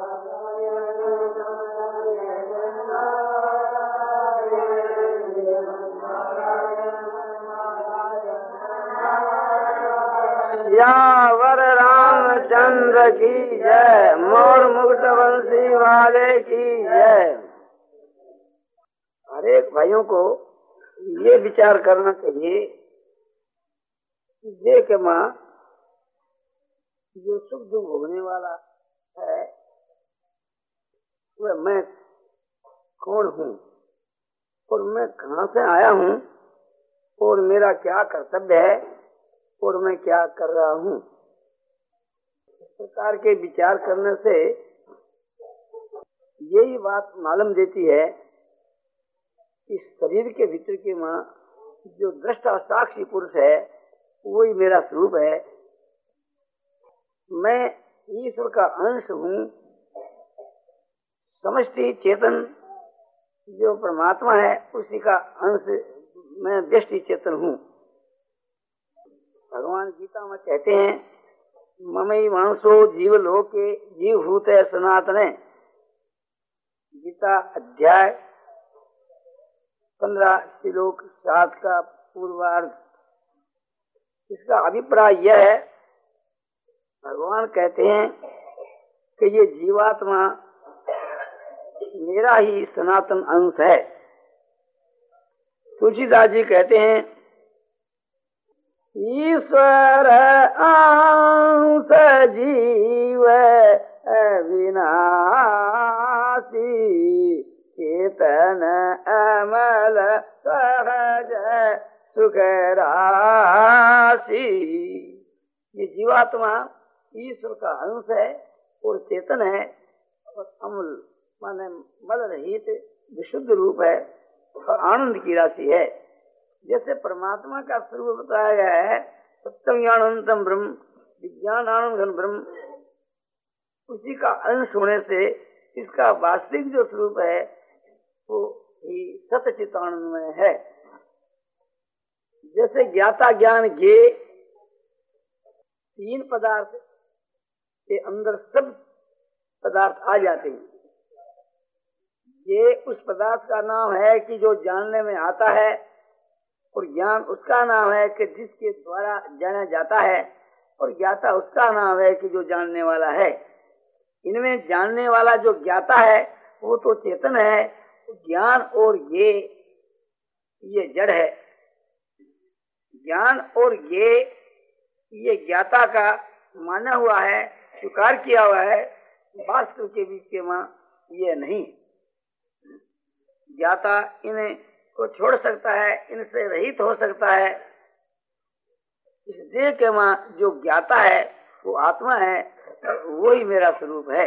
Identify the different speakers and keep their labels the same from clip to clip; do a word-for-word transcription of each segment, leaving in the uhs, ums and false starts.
Speaker 1: सियावर रामचंद्र की जय, मोर मुकुट वंशी वाले की जय। हर एक भाइयों को ये विचार करना चाहिए कि के माँ जो सुख दुख भोगने वाला है वह मैं कौन हूँ और मैं कहाँ से आया हूँ और मेरा क्या कर्तव्य है और मैं क्या कर रहा हूँ। इस प्रकार के विचार करने से यही बात मालूम देती है कि शरीर के भीतर की माँ जो दृष्टा साक्षी पुरुष है वही मेरा स्वरूप है। मैं ईश्वर का अंश हूँ। समष्टि चेतन जो परमात्मा है उसी का अंश मैं व्यष्टि चेतन हूँ। भगवान गीता में कहते हैं ममई मांसो जीव लोके जीव भूते सनातने। गीता अध्याय पंद्रह श्लोक सात का पूर्वार्ध। इसका अभिप्राय यह है, भगवान कहते हैं कि ये जीवात्मा मेरा ही सनातन अंश है। तुलसीदास जी कहते हैं ईश्वर अंश जीव अविनाशी चेतन अमल सहज सुख राशि। ये जीवात्मा ईश्वर का अंश है और चेतन है और अमल माने मल रहित विशुद्ध रूप है और आनंद की राशि है। जैसे परमात्मा का स्वरूप बताया गया है सत्यम ज्ञानंतम ब्रह्म विज्ञान आनंद घन ब्रह्म, उसी का अंश होने से इसका वास्तविक जो स्वरूप है वो ही सतचितानंदमय है। जैसे ज्ञाता ज्ञान ज्ञे तीन पदार्थ के अंदर सब पदार्थ आ जाते हैं। ये उस पदार्थ का नाम है कि जो जानने में आता है और ज्ञान उसका नाम है कि जिसके द्वारा जाना जाता है और ज्ञाता उसका नाम है कि जो जानने वाला है। इनमें जानने वाला जो ज्ञाता है वो तो चेतन है, ज्ञान और ये ये जड़ है। ज्ञान और ये ये ज्ञाता का माना हुआ है, स्वीकार किया हुआ है, वास्तव के बीच के मां ये नहीं। ज्ञाता इन्हें को छोड़ सकता है, इनसे रहित हो सकता है। इस देह के मां जो ज्ञाता है वो आत्मा है, वो ही मेरा स्वरूप है।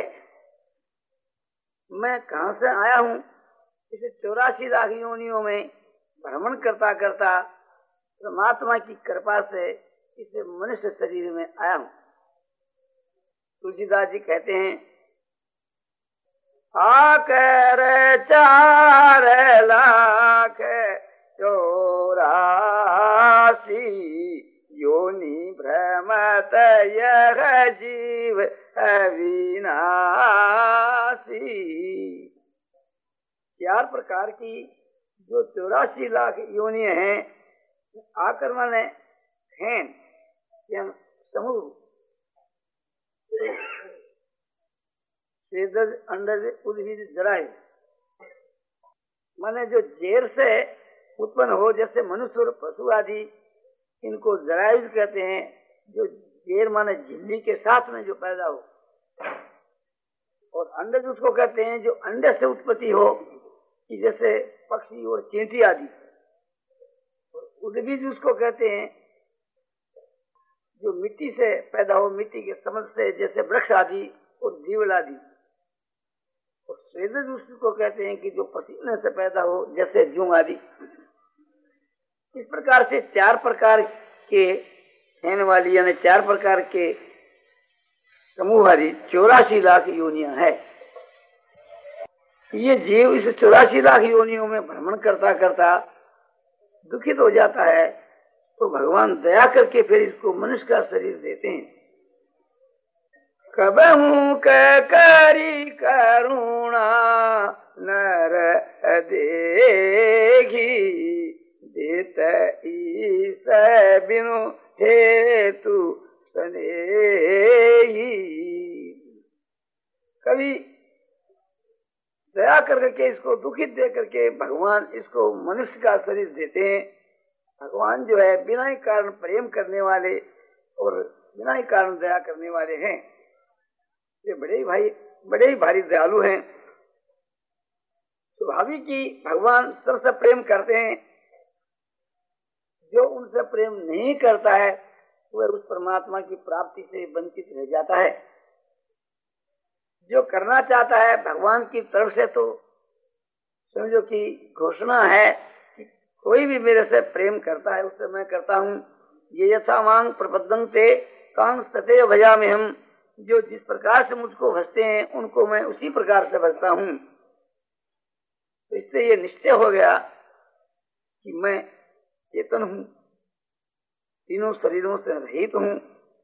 Speaker 1: मैं कहां से आया हूँ? इसे चौरासी लाख योनियों में भ्रमण करता करता परमात्मा की कृपा से इस मनुष्य शरीर में आया हूँ। तुलसीदास जी कहते हैं आकर चार लाख चौरासी योनि भ्रमत यह जीव अविनाशी। चार प्रकार की जो चौरासी लाख योनि हैं आकर माने खैन समूह सेदज अंडज उद्भिद जरायु माने जो जेर से उत्पन्न हो, जैसे मनुष्य और पशु आदि इनको जरायु कहते हैं। जो जेर माने झिल्ली के साथ में जो पैदा हो, और अंडज उसको कहते हैं जो अंडे से उत्पत्ति हो, कि जैसे पक्षी और चींटी आदि। उद्भिद उसको कहते हैं जो मिट्टी से पैदा हो, मिट्टी के समझ से, जैसे वृक्ष आदि और जीवल आदि। और स्वेदज उसको कहते हैं कि जो पसीने से पैदा हो, जैसे जूं आदि। इस प्रकार से चार प्रकार के खैन वाली यानी चार प्रकार के समूह वाली चौरासी लाख योनियां है। ये जीव इस चौरासी लाख योनियों में भ्रमण करता करता दुखित हो जाता है, तो भगवान दया करके फिर इसको मनुष्य का शरीर देते हैं। कबहू करी करुणा नर देगी देत ईस बिनु हेतु सनेही। कभी दया करके इसको दुखित दे करके भगवान इसको मनुष्य का शरीर देते हैं। भगवान जो है बिना ही कारण प्रेम करने वाले और बिना ही कारण दया करने वाले हैं। ये बड़े ही भाई बड़े ही भारी दयालु हैं। स्वाभाविक ही भगवान सबसे प्रेम करते हैं। जो उनसे प्रेम नहीं करता है वह उस परमात्मा की प्राप्ति से वंचित रह जाता है। जो करना चाहता है भगवान की तरफ से तो समझो कि घोषणा है कि कोई भी मेरे से प्रेम करता है उससे मैं करता हूँ। ये यथा मांग प्रपद्यन्ते तां तथैव भजामि हम। जो जिस प्रकार से मुझको भजते हैं उनको मैं उसी प्रकार से भजता हूँ। तो इससे ये निश्चय हो गया कि मैं चेतन हूँ, तीनों शरीरों से रहित हूँ।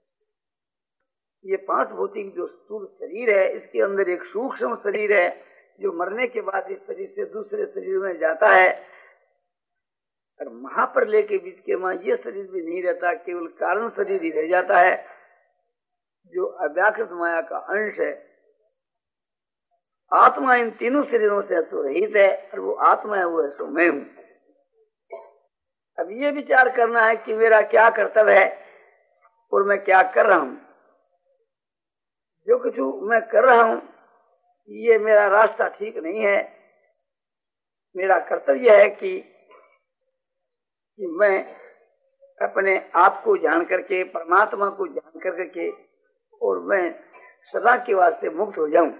Speaker 1: ये पांच भौतिक जो स्थूल शरीर है इसके अंदर एक सूक्ष्म शरीर है जो मरने के बाद इस शरीर से दूसरे शरीर में जाता है। और महाप्रलय के बीच के मां ये शरीर भी नहीं रहता, केवल कारण शरीर ही रह जाता है जो अव्याकृत माया का अंश है। आत्मा इन तीनों शरीरों से तो रहित है और वो आत्मा है, वो है सो मैं हूँ। अब ये विचार करना है कि मेरा क्या कर्तव्य है और मैं क्या कर रहा हूँ। जो कुछ मैं कर रहा हूँ ये मेरा रास्ता ठीक नहीं है। मेरा कर्तव्य है कि, कि मैं अपने आप को जान करके परमात्मा को जान करके और मैं सदा के वास्ते मुक्त हो जाऊं।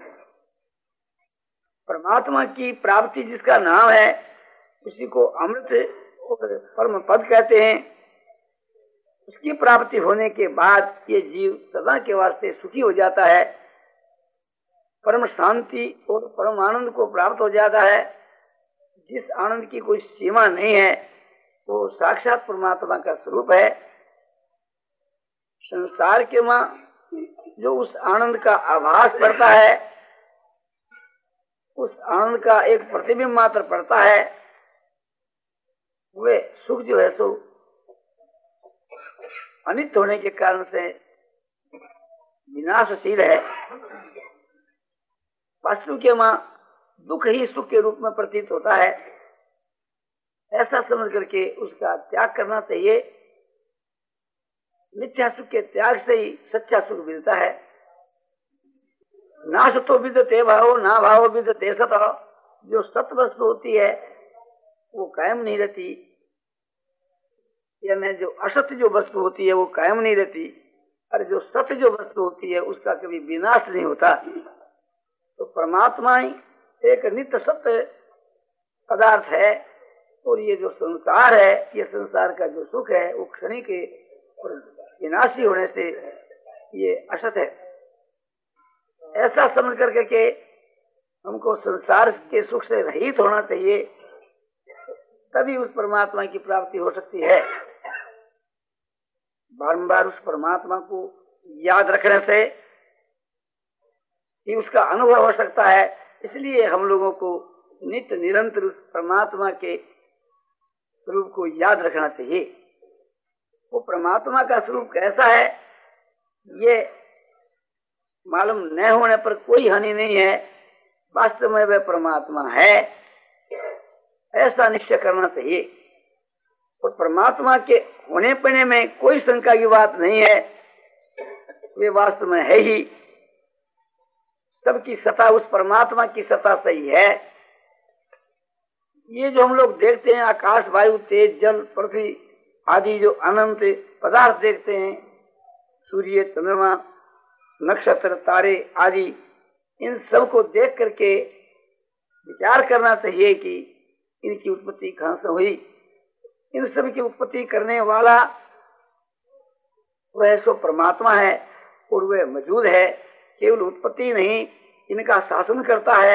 Speaker 1: परमात्मा की प्राप्ति जिसका नाम है उसी को अमृत और परम पद कहते हैं। उसकी प्राप्ति होने के बाद ये जीव सदा के वास्ते सुखी हो जाता है, परम शांति और परम आनंद को प्राप्त हो जाता है। जिस आनंद की कोई सीमा नहीं है वो साक्षात परमात्मा का स्वरूप है। संसार के मां जो उस आनंद का आभास पड़ता है, उस आनंद का एक प्रतिबिंब मात्र पड़ता है, वे सुख जो है सो अनित्य होने के कारण से विनाशशील है। वास्तु के मां दुख ही सुख के रूप में प्रतीत होता है। ऐसा समझ करके उसका त्याग करना चाहिए। मिथ्या सुख के त्याग से ही सच्चा सुख मिलता है। ना सतो विदते भाव ना भाव विदते सत। जो सत वस्तु होती है वो कायम नहीं रहती, यानी जो असत्य जो वस्तु होती है वो कायम नहीं रहती, और जो सत्य जो वस्तु होती है उसका कभी विनाश नहीं होता। तो परमात्मा ही एक नित्य सत्य पदार्थ है और ये जो संसार है, ये संसार का जो सुख है वो क्षणिक और विनाशी होने से ये असत है। ऐसा समझ करके के हमको संसार के सुख से रहित होना चाहिए, तभी उस परमात्मा की प्राप्ति हो सकती है। बारंबार उस परमात्मा को याद रखने से ही उसका अनुभव हो सकता है। इसलिए हम लोगों को नित्य निरंतर उस परमात्मा के स्वरूप को याद रखना चाहिए। वो परमात्मा का स्वरूप कैसा है ये मालूम न होने पर कोई हानि नहीं है। वास्तव में वह परमात्मा है, ऐसा निश्चय करना चाहिए। और परमात्मा के होने पने में कोई शंका की बात नहीं है, वे वास्तव में है ही। सबकी सत्ता उस परमात्मा की सत्ता से ही है। ये जो हम लोग देखते हैं आकाश वायु तेज जल पृथ्वी आदि जो अनंत पदार्थ देखते हैं, सूर्य चंद्रमा नक्षत्र तारे आदि, इन सब को देख करके विचार करना चाहिए कि इनकी उत्पत्ति कहां से हुई। इन सब की उत्पत्ति करने वाला वह सो परमात्मा है और वह मौजूद है। केवल उत्पत्ति नहीं, इनका शासन करता है।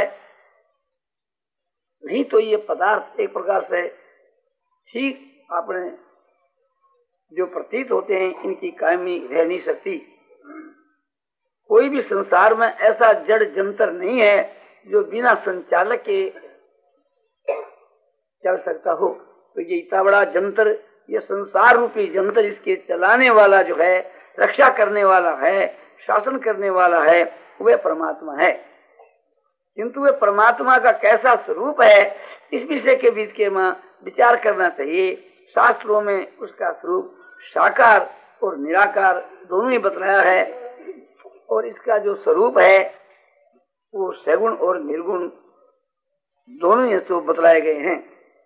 Speaker 1: नहीं तो ये पदार्थ एक प्रकार से ठीक अपने जो प्रतीत होते हैं इनकी कायमी रह नहीं सकती। कोई भी संसार में ऐसा जड़ जंतर नहीं है जो बिना संचालक के चल सकता हो। तो ये इतना बड़ा जंतर, ये संसार रूपी जंतर, इसके चलाने वाला जो है, रक्षा करने वाला है, शासन करने वाला है, वह परमात्मा है। किंतु वह परमात्मा का कैसा स्वरूप है, इस विषय के बीच के में विचार करना चाहिए। शास्त्रों में उसका स्वरूप साकार और निराकार दोनों ही बतलाया है, और इसका जो स्वरूप है वो सगुण और निर्गुण दोनों ही स्वरूप बतलाए गए हैं।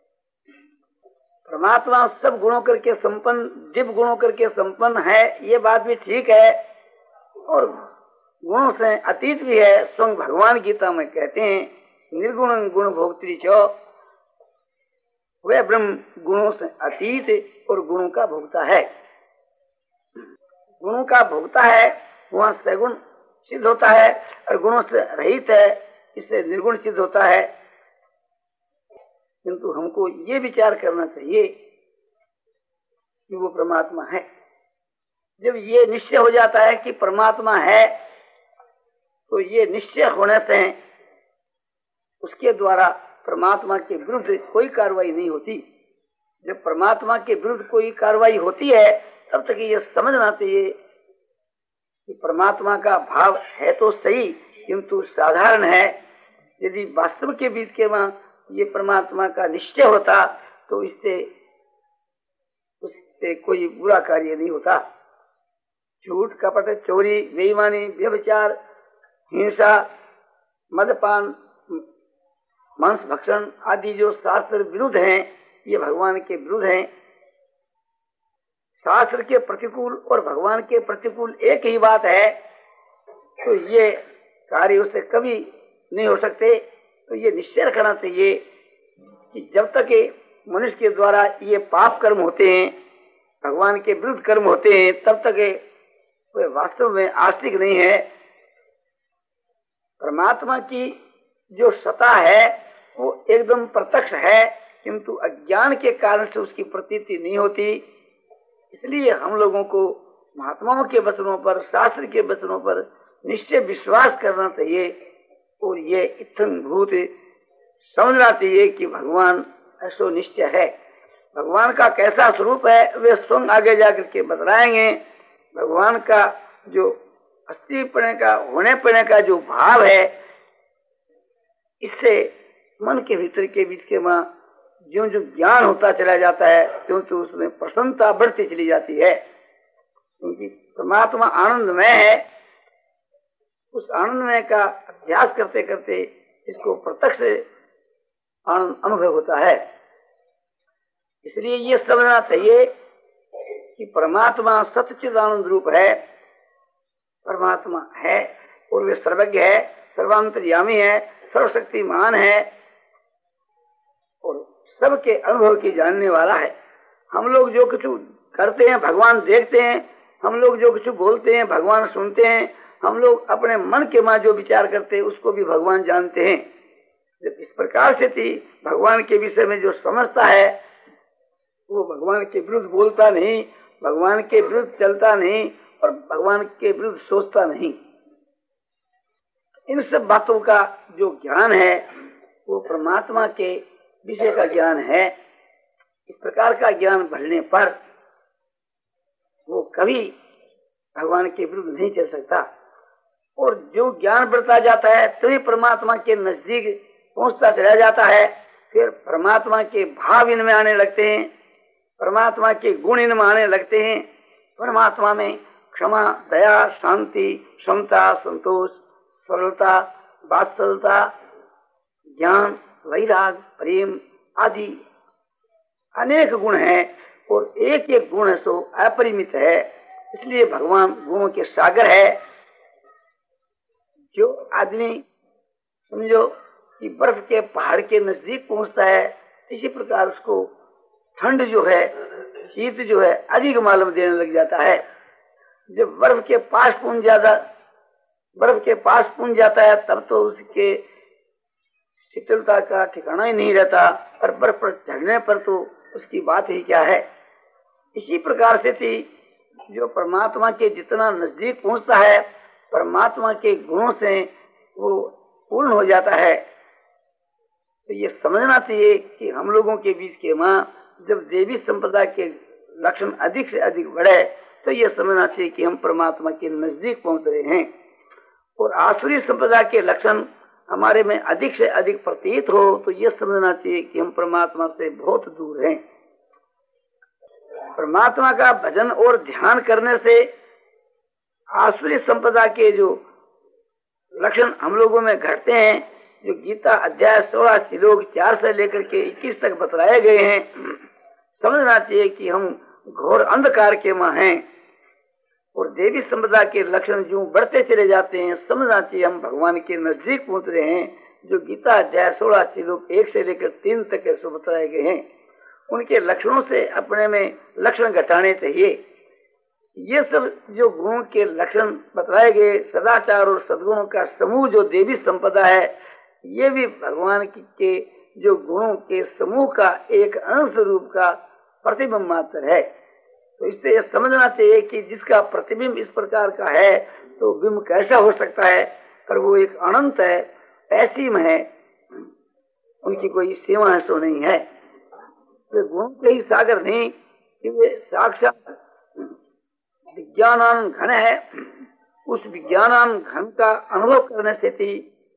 Speaker 1: परमात्मा सब गुणों करके संपन्न, दिव्य गुणों करके संपन्न है, ये बात भी ठीक है, और गुणों से अतीत भी है। स्वयं भगवान गीता में कहते हैं, निर्गुण गुण भोक्त्री चो, वह ब्रह्म गुणों से अतीत और गुणों का भोक्ता है। गुणों का भोक्ता है, वहाँ सगुण सिद्ध होता है, और गुणों से रहित है, इससे निर्गुण सिद्ध होता है। किंतु हमको ये विचार करना चाहिए कि वो परमात्मा है। जब ये निश्चय हो जाता है कि परमात्मा है, तो ये निश्चय होने से उसके द्वारा परमात्मा के विरुद्ध कोई कार्रवाई नहीं होती। जब परमात्मा के विरुद्ध कोई कार्रवाई होती है, तब तक ये समझना चाहिए कि परमात्मा का भाव है तो सही, किंतु साधारण है। यदि वास्तव के बीच के वहां ये परमात्मा का निश्चय होता, तो इससे उससे कोई बुरा कार्य नहीं होता। झूठ, कपट, चोरी, बेईमानी, व्यभिचार, हिंसा, मदपान, मांस भक्षण आदि जो शास्त्र विरुद्ध हैं, ये भगवान के विरुद्ध हैं। शास्त्र के प्रतिकूल और भगवान के प्रतिकूल एक ही बात है, तो ये कार्य उससे कभी नहीं हो सकते। तो ये निश्चय रखना चाहिए कि जब तक मनुष्य के द्वारा ये पाप कर्म होते हैं, भगवान के विरुद्ध कर्म होते हैं, तब तक वे वास्तव में आस्तिक नहीं है। परमात्मा की जो सत्ता है वो एकदम प्रत्यक्ष है, किंतु अज्ञान के कारण से उसकी प्रतीति नहीं होती। इसलिए हम लोगों को महात्माओं के वचनों पर, शास्त्र के वचनों पर निश्चय विश्वास करना चाहिए, और ये इत्थन भूत समझना चाहिए कि भगवान ऐसो निश्चय है। भगवान का कैसा स्वरूप है वे स्वयं आगे जाकर के बतलाएंगे। भगवान का जो अस्तित्व का, होने पड़ने का जो भाव है, इससे मन के भीतर के बीच के मां जो जो ज्ञान होता चला जाता है, क्योंकि तो उसमें प्रसन्नता बढ़ती चली जाती है। क्योंकि परमात्मा आनंदमय है, उस आनंदमय का अभ्यास करते करते इसको प्रत्यक्ष आनंद अनुभव होता है। इसलिए ये समझना चाहिए कि परमात्मा सच्चिद आनंद रूप है। परमात्मा है और वे सर्वज्ञ है, सर्वांतर्यामी है, सर्वशक्तिमान है, और सबके अनुभव की जानने वाला है। हम लोग जो कुछ करते हैं भगवान देखते हैं, हम लोग जो कुछ बोलते हैं भगवान सुनते हैं, हम लोग अपने मन के मां जो विचार करते हैं उसको भी भगवान जानते हैं। जब इस प्रकार से थी भगवान के विषय में जो समझता है वो भगवान के विरुद्ध बोलता नहीं, भगवान के विरुद्ध चलता नहीं, और भगवान के विरुद्ध सोचता नहीं। इन सब बातों का जो ज्ञान है वो परमात्मा के विषय का ज्ञान है। इस प्रकार का ज्ञान बढ़ने पर वो कभी भगवान के विरुद्ध नहीं चल सकता, और जो ज्ञान बढ़ता जाता है तभी परमात्मा के नजदीक पहुंचता चला जाता है। फिर परमात्मा के भाव इनमें आने लगते हैं, परमात्मा के गुण इनमें आने लगते हैं। परमात्मा में क्षमा, दया, शांति, क्षमता, संतोष, सरलता, वात्सल्यता, ज्ञान, वैराग, प्रेम आदि अनेक गुण हैं, और एक एक गुण सो अपरिमित है। इसलिए भगवान गुणों के सागर है। जो आदमी समझो कि बर्फ के पहाड़ के नजदीक पहुंचता है, इसी प्रकार उसको ठंड जो है, शीत जो है अधिक मालूम देने लग जाता है। जब बर्फ के पास पहुंच जाता बर्फ के पास पहुंच जाता है तब तो उसके शीतलता का ठिकाना ही नहीं रहता, और बर्फ पर चढ़ने पर तो उसकी बात ही क्या है। इसी प्रकार से थी जो परमात्मा के जितना नजदीक पहुंचता है परमात्मा के गुणों से वो पूर्ण हो जाता है। तो ये समझना चाहिए कि हम लोगों के बीच के माँ जब देवी संपदा के लक्षण अधिक से अधिक बढ़े तो ये समझना चाहिए कि हम परमात्मा के नजदीक पहुंच रहे हैं, और आसुरी संपदा के लक्षण हमारे में अधिक से अधिक प्रतीत हो तो ये समझना चाहिए कि हम परमात्मा से बहुत दूर हैं। परमात्मा का भजन और ध्यान करने से आसुरी संपदा के जो लक्षण हम लोगों में घटते हैं, जो गीता अध्याय सोलह श्लोक चार से लेकर के इक्कीस तक बतलाए गए हैं, समझना चाहिए कि हम घोर अंधकार के मां हैं, और देवी संपदा के लक्षण जो बढ़ते चले जाते हैं, समझना चाहिए हम भगवान के नजदीक पहुंच रहे हैं, जो गीता अध्याय सोलह श्लोक एक से लेकर तीन तक ऐसे बताए गए हैं। उनके लक्षणों से अपने में लक्षण घटाने चाहिए। ये सब जो गुणों के लक्षण बताए गए, सदाचार और सद्गुणों का समूह जो देवी संपदा है, ये भी भगवान के जो गुणों के समूह का एक अंश रूप का प्रतिबिंब मात्र है। तो इससे यह समझना चाहिए कि जिसका प्रतिबिंब इस प्रकार का है तो बिंब कैसा हो सकता है, पर वो एक अनंत है, असीम है, उनकी कोई सीमा है सो नहीं है। वे गुणों के ही सागर नहीं कि वे साक्षात विज्ञानान घन है। उस विज्ञानान घन का अनुभव करने से थी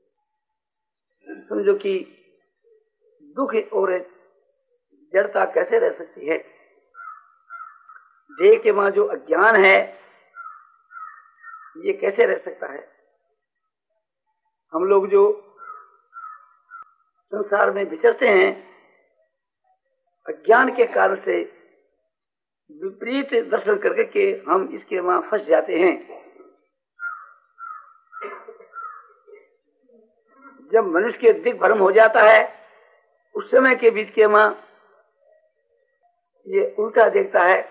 Speaker 1: समझो कि दुख और जड़ता कैसे रह सकती है। देह के मां जो अज्ञान है ये कैसे रह सकता है। हम लोग जो संसार में विचरते हैं अज्ञान के कारण से विपरीत दर्शन करके के हम इसके वहां फंस जाते हैं। जब मनुष्य के दिग्भ्रम हो जाता है उस समय के बीच के मां ये उल्टा देखता है।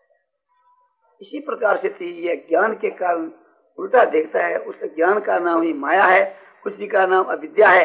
Speaker 1: इसी प्रकार से थी ये ज्ञान के कारण उल्टा देखता है। उस ज्ञान का नाम ही माया है, उसी का नाम अविद्या है।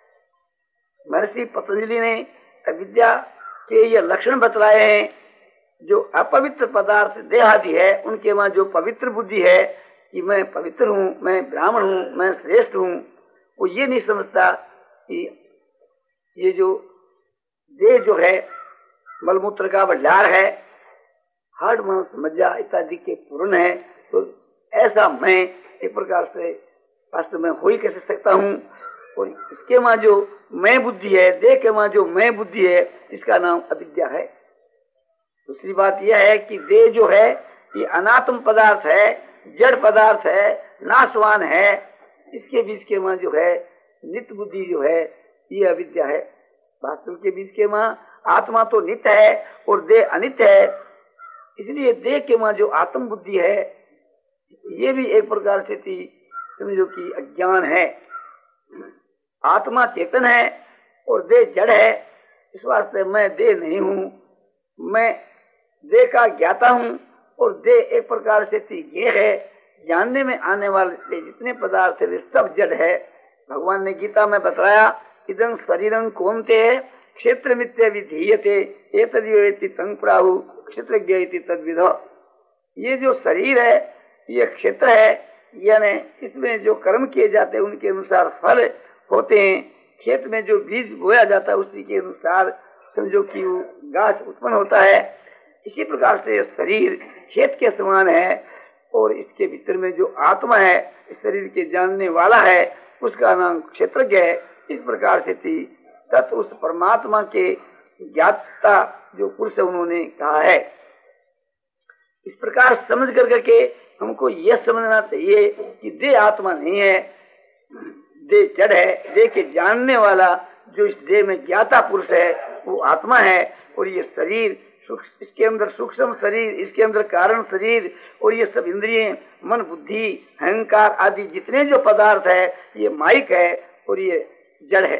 Speaker 1: महर्षि पतंजलि ने अविद्या के ये लक्षण बतलाए हैं। जो अपवित्र पदार्थ देहादि है उनके वहां जो पवित्र बुद्धि है कि मैं पवित्र हूँ, मैं ब्राह्मण हूँ, मैं श्रेष्ठ हूँ, वो ये नहीं समझता कि ये जो देह जो है मलमूत्र का भंडार है, हाड़ मांस मज्जा इत्यादि के पूर्ण है। तो ऐसा मैं एक प्रकार से वास्तव में हो ही कैसे सकता हूँ। और इसके वहां जो मैं बुद्धि है, देह के वहां जो मैं बुद्धि है, इसका नाम अविद्या है। दूसरी बात यह है कि देह जो है ये अनात्म पदार्थ है, जड़ पदार्थ है, नाशवान है। इसके बीच के वहां जो है नित्य बुद्धि जो है ये अविद्या है। वास्तव के बीच के वहां आत्मा तो नित्य है और देह अनित्य है। इसलिए देह के वहां जो आत्म बुद्धि है ये भी एक प्रकार से थी समझो कि अज्ञान है। आत्मा चेतन है और देह जड़ है। इस वास्ते मैं देह नहीं हूँ, मैं देह का ज्ञाता हूँ और देह एक प्रकार से थी ये है। जानने में आने वाले जितने पदार्थ है वे सब जड़ है। भगवान ने गीता में बताया इदं शरीरं कौन्तेय क्षेत्र मित्य विधीयते एतद्वेति तं प्राहु क्षेत्रज्ञ इति तद्विदो। ये जो शरीर है ये क्षेत्र है, यानी इसमें जो कर्म किए जाते हैं उनके अनुसार फल होते हैं। खेत में जो बीज बोया जाता है उसी के अनुसार समझो कि वो गाछ उत्पन्न होता है। इसी प्रकार से शरीर खेत के समान है और इसके भीतर में जो आत्मा है इस शरीर के जानने वाला है उसका नाम क्षेत्रज्ञ है। इस प्रकार से थी तत् उस परमात्मा के ज्ञाता जो पुरुष उन्होंने कहा है। इस प्रकार समझ कर करके हमको यह समझना चाहिए कि देह आत्मा नहीं है, देह जड़ है। देह के जानने वाला जो इस देह में ज्ञाता पुरुष है वो आत्मा है। और ये शरीर इसके अंदर सूक्ष्म शरीर, इसके अंदर कारण शरीर और ये सब इंद्रिय मन बुद्धि अहंकार आदि जितने जो पदार्थ है ये माइक है और ये जड़ है।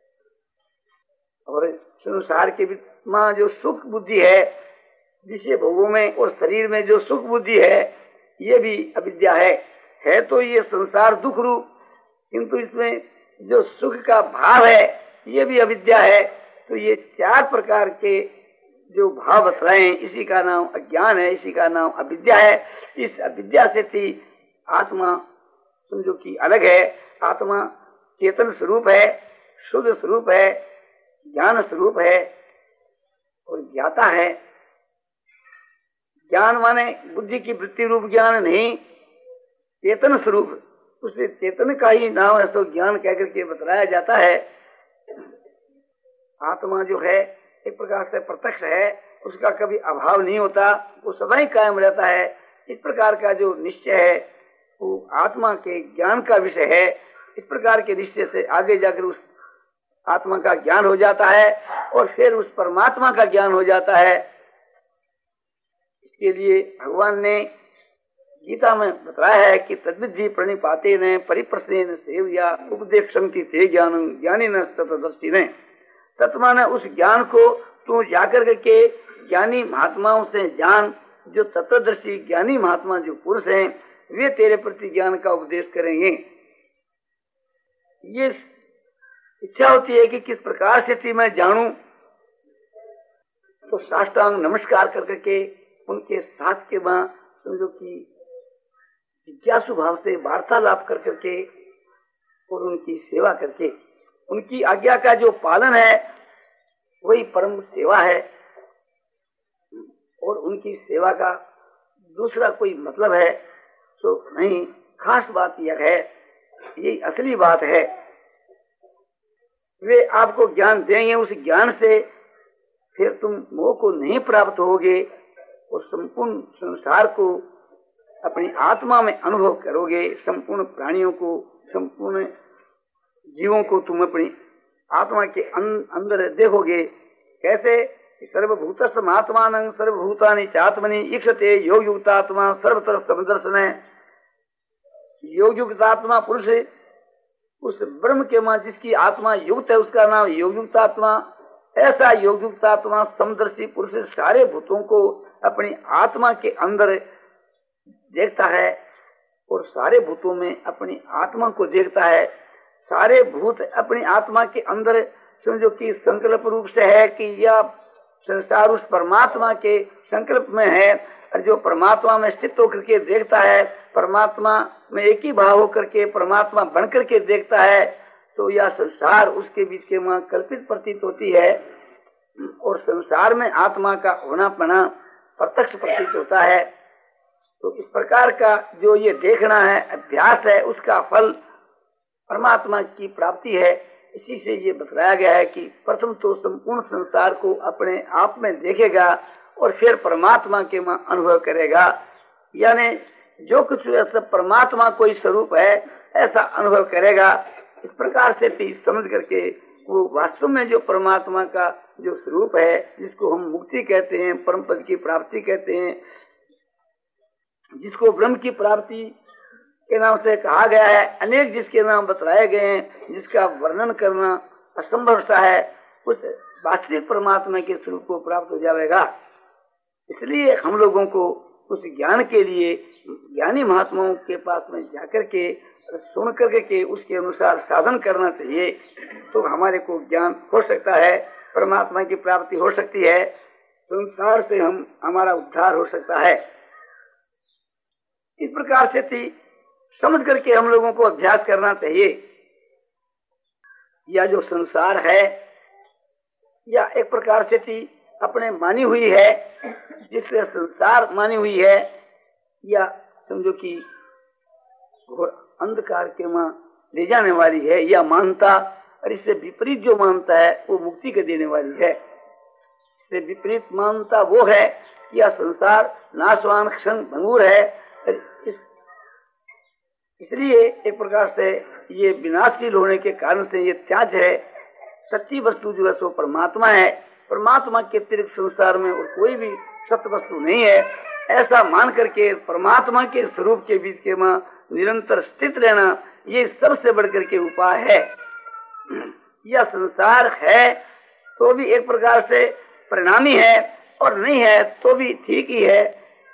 Speaker 1: और संसार के मां जो सुख बुद्धि है विषय भोगों में और शरीर में जो सुख बुद्धि है ये भी अविद्या है। है तो ये संसार दुख रूप, किंतु इसमें जो सुख का भाव है ये भी अविद्या है। तो ये चार प्रकार के जो भाव बतलाए हैं इसी का नाम अज्ञान है, इसी का नाम अविद्या है। इस अविद्या से थी आत्मा समझो कि अलग है। आत्मा चेतन स्वरूप है, शुद्ध स्वरूप है, ज्ञान स्वरूप है और ज्ञाता है। ज्ञान माने बुद्धि की वृत्ति रूप ज्ञान नहीं, चेतन स्वरूप, उसे चेतन का ही नाम है तो ज्ञान कहकर के बताया जाता है। आत्मा जो है एक प्रकार से प्रत्यक्ष है, उसका कभी अभाव नहीं होता, वो सदा ही कायम रहता है। इस प्रकार का जो निश्चय है वो आत्मा के ज्ञान का विषय है। इस प्रकार के निश्चय से आगे जाकर उस आत्मा का ज्ञान हो जाता है और फिर उस परमात्मा का ज्ञान हो जाता है। इसके लिए भगवान ने गीता में बताया है कि तद्विद्धि प्रणिपाते ने परिप्रश्न सेवया उपदेक्षम की ते ज्ञान ज्ञानी न तत्वदर्शी ने। तत्मा ने उस ज्ञान को तू जाकर के ज्ञानी महात्माओं से जान, जो तत्वदर्शी ज्ञानी महात्मा जो पुरुष हैं वे तेरे प्रति ज्ञान का उपदेश करेंगे। ये इच्छा होती है कि किस प्रकार से थी मैं जानूं, तो साष्टांग नमस्कार कर करके उनके साथ के वहां समझो कि जिज्ञासु भाव से वार्तालाप कर करके और उनकी सेवा करके, उनकी आज्ञा का जो पालन है वही परम सेवा है और उनकी सेवा का दूसरा कोई मतलब है तो नहीं। खास बात यह है, यही असली बात है, वे आपको ज्ञान देंगे, उस ज्ञान से फिर तुम मोह को नहीं प्राप्त होगे और संपूर्ण संसार को अपनी आत्मा में अनुभव करोगे। संपूर्ण प्राणियों को, संपूर्ण जीवों को तुम अपनी आत्मा के अंदर देखोगे। कैसे? सर्वभूतस्थ आत्मानं सर्वभूतानि चात्मनि इक्षते योग युक्तात्मा सर्वत्र समदर्शन। योग युक्तात्मा पुरुष उस ब्रह्म के मां जिसकी आत्मा युक्त है उसका नाम योग युक्तात्मा। ऐसा योग युक्तात्मा समदर्शी पुरुष सारे भूतों को अपनी आत्मा के अंदर देखता है और सारे भूतों में अपनी आत्मा को देखता है। सारे भूत अपनी आत्मा के अंदर समझो कि संकल्प रूप से है कि यह संसार उस परमात्मा के संकल्प में है, और जो परमात्मा में स्थित होकर के देखता है, परमात्मा में एक ही भाव होकर के परमात्मा बन करके देखता है, तो यह संसार उसके बीच के वहां कल्पित प्रतीत होती है और संसार में आत्मा का होना पना प्रत्यक्ष प्रतीत होता है। तो इस प्रकार का जो ये देखना है, अभ्यास है, उसका फल परमात्मा की प्राप्ति है। इसी से ये बताया गया है कि प्रथम तो संपूर्ण संसार को अपने आप में देखेगा और फिर परमात्मा के में अनुभव करेगा। यानी जो कुछ सब परमात्मा कोई स्वरूप है ऐसा अनुभव करेगा। इस प्रकार से भी समझ करके वो वास्तव में जो परमात्मा का जो स्वरूप है, जिसको हम मुक्ति कहते हैं, परम पद की प्राप्ति कहते हैं, जिसको ब्रह्म की प्राप्ति के नाम से कहा गया है, अनेक जिसके नाम बताए गए हैं, जिसका वर्णन करना असंभव सा है, उस वास्तविक परमात्मा के स्वरूप को प्राप्त हो जाएगा। इसलिए हम लोगों को उस ज्ञान के लिए ज्ञानी महात्माओं के पास में जाकर के सुन करके के उसके अनुसार साधन करना चाहिए, तो हमारे को ज्ञान हो सकता है, परमात्मा की प्राप्ति हो सकती है, संसार से हम हमारा उद्धार हो सकता है। इस प्रकार से थी समझ करके हम लोगों को अभ्यास करना चाहिए। या जो संसार है या एक प्रकार से थी अपने मानी हुई है, जिससे संसार मानी हुई है, या समझो कि घोर अंधकार के मां ले जाने वाली है, या मानता, और इससे विपरीत जो मानता है वो मुक्ति के देने वाली है। इससे विपरीत मानता वो है कि यह संसार नाशवान क्षण भंगुर है, इस इसलिए एक प्रकार से ये विनाशशील होने के कारण से ये त्याज है। सच्ची वस्तु जो है सो परमात्मा है, परमात्मा के अतिरिक्त संसार में और कोई भी सत्य वस्तु नहीं है। ऐसा मान करके परमात्मा के स्वरूप के बीच के में निरंतर स्थित रहना, ये सबसे बढ़कर के उपाय है। यह संसार है तो भी एक प्रकार से परिणामी है और नहीं है तो भी ठीक ही है।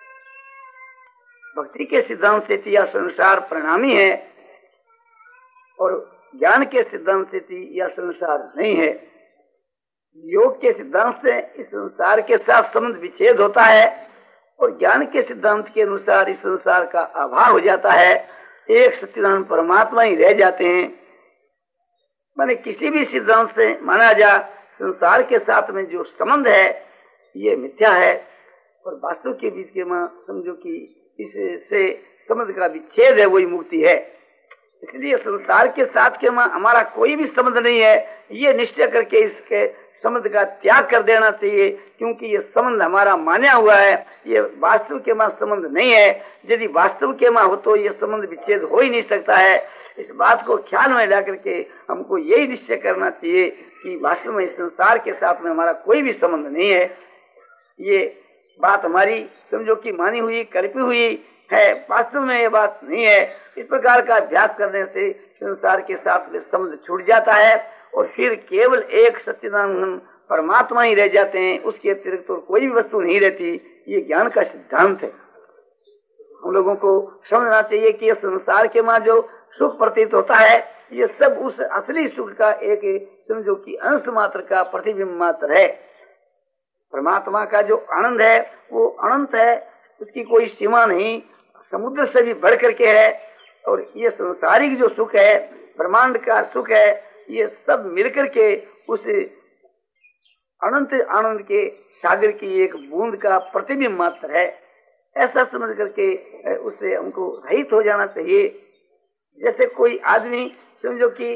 Speaker 1: भक्ति के सिद्धांत से यह संसार परिणामी है और ज्ञान के सिद्धांत से यह संसार नहीं है। योग के सिद्धांत से इस संसार के साथ संबंध विच्छेद होता है और ज्ञान के सिद्धांत के अनुसार इस संसार का अभाव हो जाता है। एक सच्चिदानंद परमात्मा ही रह जाते हैं। माने किसी भी सिद्धांत से माना जा संसार के साथ में जो संबंध है ये मिथ्या है, और वास्तव के बीच के मां समझो कि इससे संबंध का विच्छेद है, वही मुक्ति है। इसलिए संसार के साथ के मां हमारा कोई भी संबंध नहीं है, ये निश्चय करके इसके संबंध का त्याग कर देना चाहिए, क्योंकि ये संबंध हमारा माना हुआ है, ये वास्तव के मां संबंध नहीं है। यदि वास्तव के मां हो तो ये संबंध विच्छेद हो ही नहीं सकता है। इस बात को ख्याल में ला करके हमको यही निश्चय करना चाहिए कि वास्तव में इस संसार के साथ में हमारा कोई भी संबंध नहीं है। ये बात हमारी समझो कि मानी हुई कल्पी हुई है, वास्तव में ये बात नहीं है। इस प्रकार का अभ्यास करने से संसार के साथ में संबंध छूट जाता है और फिर केवल एक सच्चिदानंद परमात्मा ही रह जाते हैं, उसके अतिरिक्त तो कोई भी वस्तु नहीं रहती। ये ज्ञान का सिद्धांत है। हम लोगों को समझना चाहिए कि ये संसार के मां जो सुख प्रतीत होता है ये सब उस असली सुख का एक समझो कि अंश मात्र का प्रतिबिंब मात्र है। परमात्मा का जो आनंद है वो अनंत है, उसकी कोई सीमा नहीं, समुद्र से भी बढ़ करके है। और ये संसारिक जो सुख है, ब्रह्मांड का सुख है, ये सब मिलकर के उस अनंत आनंद के सागर की एक बूंद का प्रतिबिंब मात्र है। ऐसा समझ करके उससे हमको रहित हो जाना चाहिए। जैसे कोई आदमी समझो कि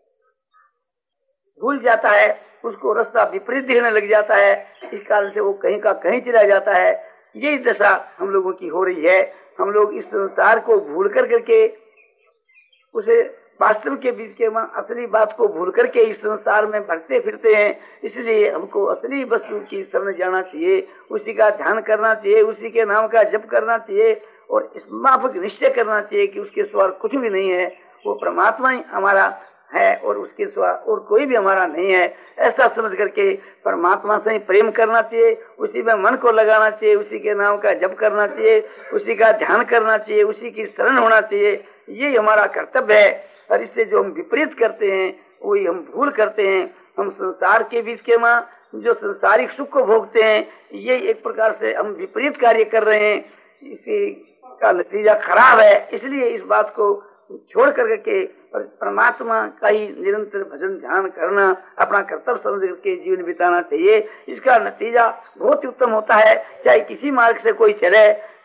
Speaker 1: भूल जाता है, उसको रास्ता विपरीत दिखने लग जाता है, इस कारण से वो कहीं का कहीं चला जाता है। यही दशा हम लोगों की हो रही है। हम लोग इस संसार को भूल कर करके उसे वास्तव के बीच के मां असली बात को भूल करके इस संसार में भटकते फिरते हैं। इसलिए हमको असली वस्तु की समझ जाना चाहिए, उसी का ध्यान करना चाहिए, उसी के नाम का जप करना चाहिए और इस माफक निश्चय करना चाहिए कि उसके सिवा कुछ भी नहीं है, वो परमात्मा ही हमारा है और उसके सिवा और कोई भी हमारा नहीं है। ऐसा समझ करके परमात्मा से ही प्रेम करना चाहिए, उसी में मन को लगाना चाहिए, उसी के नाम का जप करना चाहिए, उसी का ध्यान करना चाहिए, उसी की शरण होना चाहिए। यही हमारा कर्तव्य है। और इससे जो हम विपरीत करते हैं वही हम भूल करते हैं। हम संसार के बीच के मां जो संसारिक सुख को भोगते हैं, ये एक प्रकार से हम विपरीत कार्य कर रहे हैं, इसी का नतीजा खराब है। इसलिए इस बात को छोड़ करके और परमात्मा का ही निरंतर भजन ध्यान करना अपना कर्तव्य समझ करके जीवन बिताना चाहिए। इसका नतीजा बहुत उत्तम होता है। चाहे किसी मार्ग से कोई चले,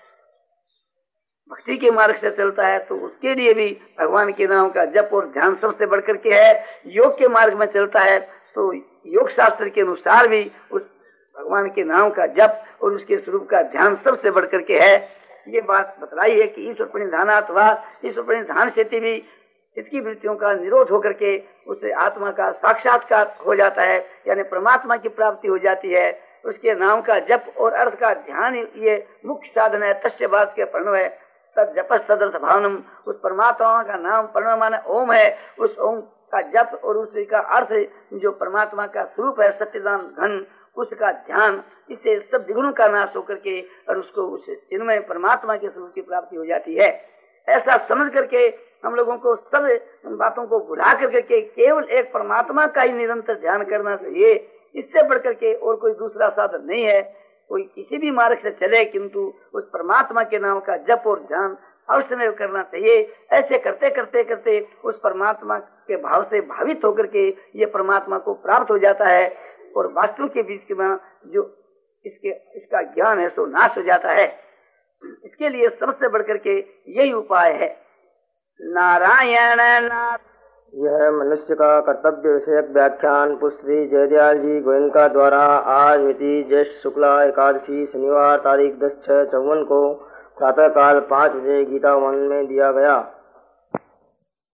Speaker 1: भक्ति के मार्ग से चलता है तो उसके लिए भी भगवान के नाम का जप और ध्यान सबसे बढ़कर के है। योग के मार्ग में चलता है तो योग शास्त्र के अनुसार भी उस भगवान के नाम का जप और उसके स्वरूप का ध्यान सबसे बढ़कर के है। ये बात बतलाई है कि ईश्वर प्रणिधानात्वा, ईश्वर प्रणिधान से भी इसकी वृत्तियों का निरोध होकर के उससे आत्मा का साक्षात्कार हो जाता है, यानी परमात्मा की प्राप्ति हो जाती है। उसके नाम का जप और अर्थ का ध्यान ये मुख्य साधन है। तस्य बात के प्रणव है तद जप सदर्थ भावनम। उस परमात्मा का नाम प्रणव माने ओम है, उस ओम का जप और उसी का अर्थ जो परमात्मा का स्वरूप है सच्चिदानंद घन, उसका ध्यान, इससे सब विघ्नों का नाश होकर के और उसको उस चिन्मय परमात्मा के स्वरूप की प्राप्ति हो जाती है। ऐसा समझ करके हम लोगों को सब बातों को भुला करके केवल एक परमात्मा का ही निरंतर ध्यान करना चाहिए। इससे बढ़कर के और कोई दूसरा साधन नहीं है। कोई किसी भी मार्ग से चले किंतु उस परमात्मा के नाम का जप और ध्यान अवश्य में करना चाहिए। ऐसे करते करते करते उस परमात्मा के भाव से भावित होकर के ये परमात्मा को प्राप्त हो जाता है और वास्तु के बीच में जो इसके इसका ज्ञान है सो नाश हो जाता है। इसके लिए सबसे बढ़कर के यही उपाय है। नारायण नाथ।
Speaker 2: यह मनुष्य का कर्तव्य विषयक व्याख्यान पुश्री जयदयाल जी गोयनका द्वारा आज मिति ज्येष्ठ शुक्ला एकादशी शनिवार तारीख दस छह चौवन को प्रातः काल पाँच बजे गीता वन में दिया गया।